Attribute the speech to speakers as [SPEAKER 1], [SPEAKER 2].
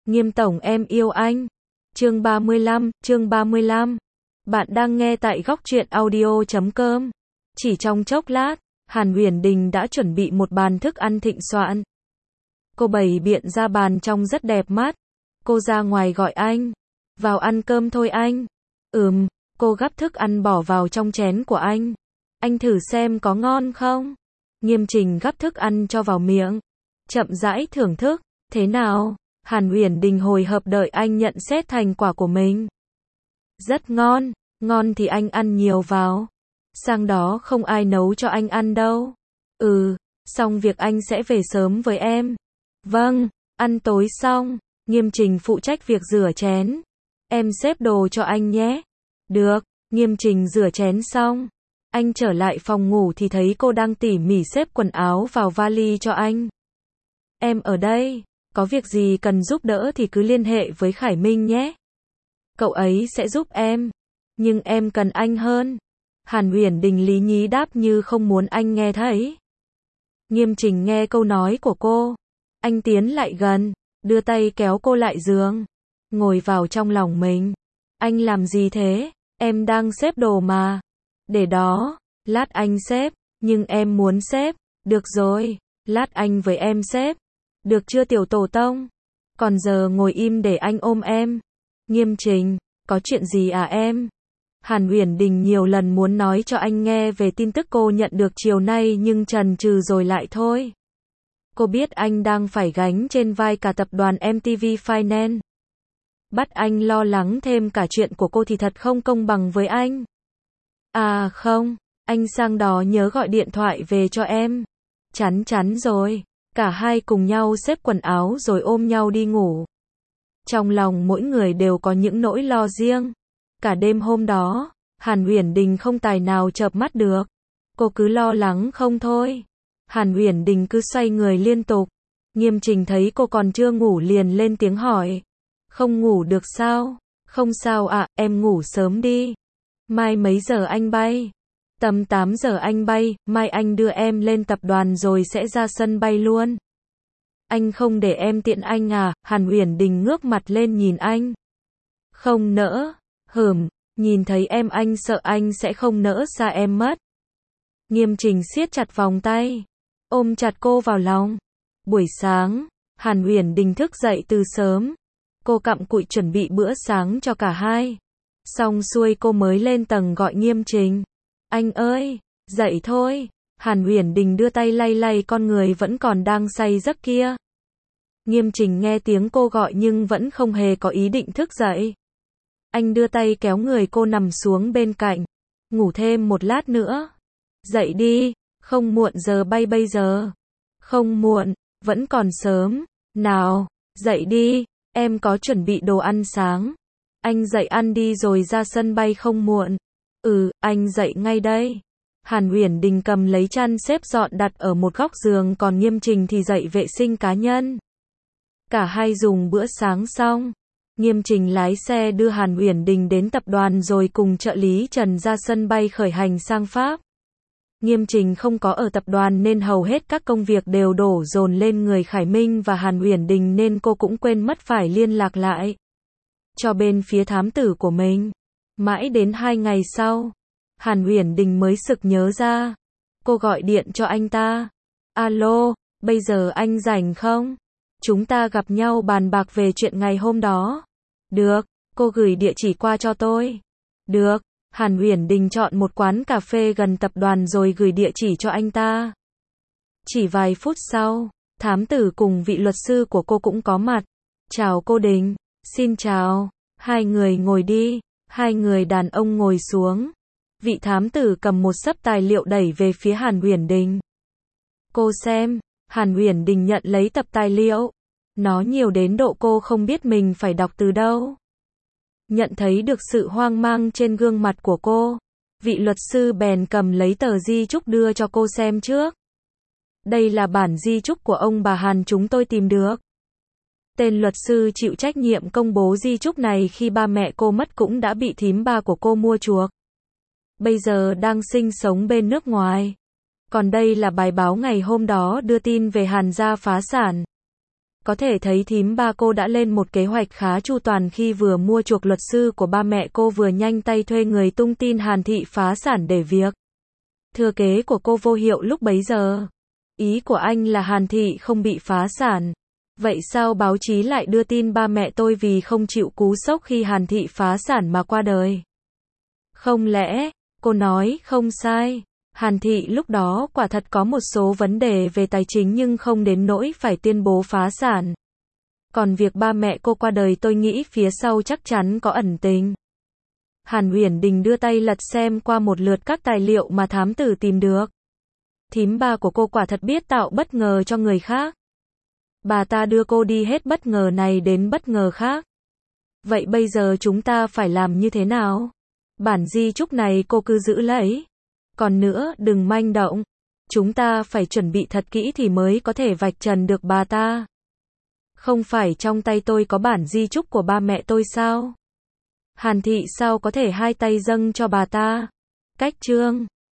[SPEAKER 1] Nghiêm tổng em yêu anh. Chương 35. Bạn đang nghe tại góc truyện audio.com. Chỉ trong chốc lát, Hàn Uyển Đình đã chuẩn bị một bàn thức ăn thịnh soạn. Cô bày biện ra bàn trông rất đẹp mắt. Cô ra ngoài gọi anh. Vào ăn cơm thôi anh. Cô gắp thức ăn bỏ vào trong chén của anh. Anh thử xem có ngon không? Nghiêm Trình gắp thức ăn cho vào miệng. Chậm rãi thưởng thức. Thế nào? Hàn Uyển Đình hồi hộp đợi anh nhận xét thành quả của mình. Rất ngon. Ngon thì anh ăn nhiều vào. Sang đó không ai nấu cho anh ăn đâu. Xong việc anh sẽ về sớm với em. Vâng, ăn tối xong, Nghiêm Trình phụ trách việc rửa chén. Em xếp đồ cho anh nhé. Được, Nghiêm Trình rửa chén xong. Anh trở lại phòng ngủ thì thấy cô đang tỉ mỉ xếp quần áo vào vali cho anh. Em ở đây, có việc gì cần giúp đỡ thì cứ liên hệ với Khải Minh nhé. Cậu ấy sẽ giúp em. Nhưng em cần anh hơn. Hàn Uyển Đình lý nhí đáp như không muốn anh nghe thấy. Nghiêm Trình nghe câu nói của cô. Anh tiến lại gần, đưa tay kéo cô lại giường. Ngồi vào trong lòng mình. Anh làm gì thế? Em đang xếp đồ mà. Để đó, lát anh xếp, nhưng em muốn xếp. Được rồi, lát anh với em xếp. Được chưa tiểu tổ tông? Còn giờ ngồi im để anh ôm em. Nghiêm Trình, có chuyện gì à em? Hàn Uyển Đình nhiều lần muốn nói cho anh nghe về tin tức cô nhận được chiều nay nhưng chần chừ rồi lại thôi. Cô biết anh đang phải gánh trên vai cả tập đoàn MTV Finance. Bắt anh lo lắng thêm cả chuyện của cô thì thật không công bằng với anh. À không, anh sang đó nhớ gọi điện thoại về cho em. Chắn rồi. Cả hai cùng nhau xếp quần áo rồi ôm nhau đi ngủ. Trong lòng mỗi người đều có những nỗi lo riêng. Cả đêm hôm đó, Hàn Uyển Đình không tài nào chợp mắt được. Cô cứ lo lắng không thôi. Hàn Uyển Đình cứ xoay người liên tục. Nghiêm Trình thấy cô còn chưa ngủ liền lên tiếng hỏi. Không ngủ được sao? Không sao ạ, em ngủ sớm đi. Mai mấy giờ anh bay? Tầm 8 giờ anh bay, mai anh đưa em lên tập đoàn rồi sẽ ra sân bay luôn. Anh không để em tiện anh à? Hàn Uyển Đình ngước mặt lên nhìn anh. Không nỡ. Nhìn thấy em anh sợ anh sẽ không nỡ xa em mất. Nghiêm Trình siết chặt vòng tay, ôm chặt cô vào lòng. Buổi sáng, Hàn Uyển Đình thức dậy từ sớm. Cô cặm cụi chuẩn bị bữa sáng cho cả hai. Xong xuôi cô mới lên tầng gọi Nghiêm Trình. Anh ơi, dậy thôi. Hàn Uyển Đình đưa tay lay lay con người vẫn còn đang say giấc kia. Nghiêm Trình nghe tiếng cô gọi nhưng vẫn không hề có ý định thức dậy. Anh đưa tay kéo người cô nằm xuống bên cạnh. Ngủ thêm một lát nữa. Dậy đi, không muộn giờ bay bây giờ. Không muộn, vẫn còn sớm. Nào, dậy đi, em có chuẩn bị đồ ăn sáng. Anh dậy ăn đi rồi ra sân bay không muộn. Anh dậy ngay đây. Hàn Uyển Đình cầm lấy chăn xếp dọn đặt ở một góc giường còn Nghiêm Trình thì dậy vệ sinh cá nhân. Cả hai dùng bữa sáng xong. Nghiêm Trình lái xe đưa Hàn Uyển Đình đến tập đoàn rồi cùng trợ lý Trần ra sân bay khởi hành sang Pháp. Nghiêm Trình không có ở tập đoàn nên hầu hết các công việc đều đổ dồn lên người Khải Minh và Hàn Uyển Đình nên cô cũng quên mất phải liên lạc lại cho bên phía thám tử của mình. Mãi đến 2 ngày sau, Hàn Uyển Đình mới sực nhớ ra. Cô gọi điện cho anh ta. Alo, bây giờ anh rảnh không? Chúng ta gặp nhau bàn bạc về chuyện ngày hôm đó. Được, cô gửi địa chỉ qua cho tôi. Được, Hàn Uyển Đình chọn một quán cà phê gần tập đoàn rồi gửi địa chỉ cho anh ta. Chỉ vài phút sau, thám tử cùng vị luật sư của cô cũng có mặt. Chào cô Đình. Xin chào. Hai người ngồi đi. Hai người đàn ông ngồi xuống. Vị thám tử cầm một xấp tài liệu đẩy về phía Hàn Uyển Đình. Cô xem. Hàn Uyển Đình nhận lấy tập tài liệu. Nó nhiều đến độ cô không biết mình phải đọc từ đâu. Nhận thấy được sự hoang mang trên gương mặt của cô, vị luật sư bèn cầm lấy tờ di chúc đưa cho cô xem trước. Đây là bản di chúc của ông bà Hàn chúng tôi tìm được. Tên luật sư chịu trách nhiệm công bố di chúc này khi ba mẹ cô mất cũng đã bị thím ba của cô mua chuộc. Bây giờ đang sinh sống bên nước ngoài. Còn đây là bài báo ngày hôm đó đưa tin về Hàn gia phá sản. Có thể thấy thím ba cô đã lên một kế hoạch khá chu toàn khi vừa mua chuộc luật sư của ba mẹ cô vừa nhanh tay thuê người tung tin Hàn Thị phá sản để việc thừa kế của cô vô hiệu lúc bấy giờ. Ý của anh là Hàn Thị không bị phá sản. Vậy sao báo chí lại đưa tin ba mẹ tôi vì không chịu cú sốc khi Hàn Thị phá sản mà qua đời? Không lẽ, cô nói không sai. Hàn Thị lúc đó quả thật có một số vấn đề về tài chính nhưng không đến nỗi phải tuyên bố phá sản. Còn việc ba mẹ cô qua đời tôi nghĩ phía sau chắc chắn có ẩn tình. Hàn Uyển Đình đưa tay lật xem qua một lượt các tài liệu mà thám tử tìm được. Thím ba của cô quả thật biết tạo bất ngờ cho người khác. Bà ta đưa cô đi hết bất ngờ này đến bất ngờ khác. Vậy bây giờ chúng ta phải làm như thế nào? Bản di chúc này cô cứ giữ lấy. Còn nữa, đừng manh động. Chúng ta phải chuẩn bị thật kỹ thì mới có thể vạch trần được bà ta. Không phải trong tay tôi có bản di chúc của ba mẹ tôi sao? Hàn Thị sao có thể hai tay dâng cho bà ta? Cách chương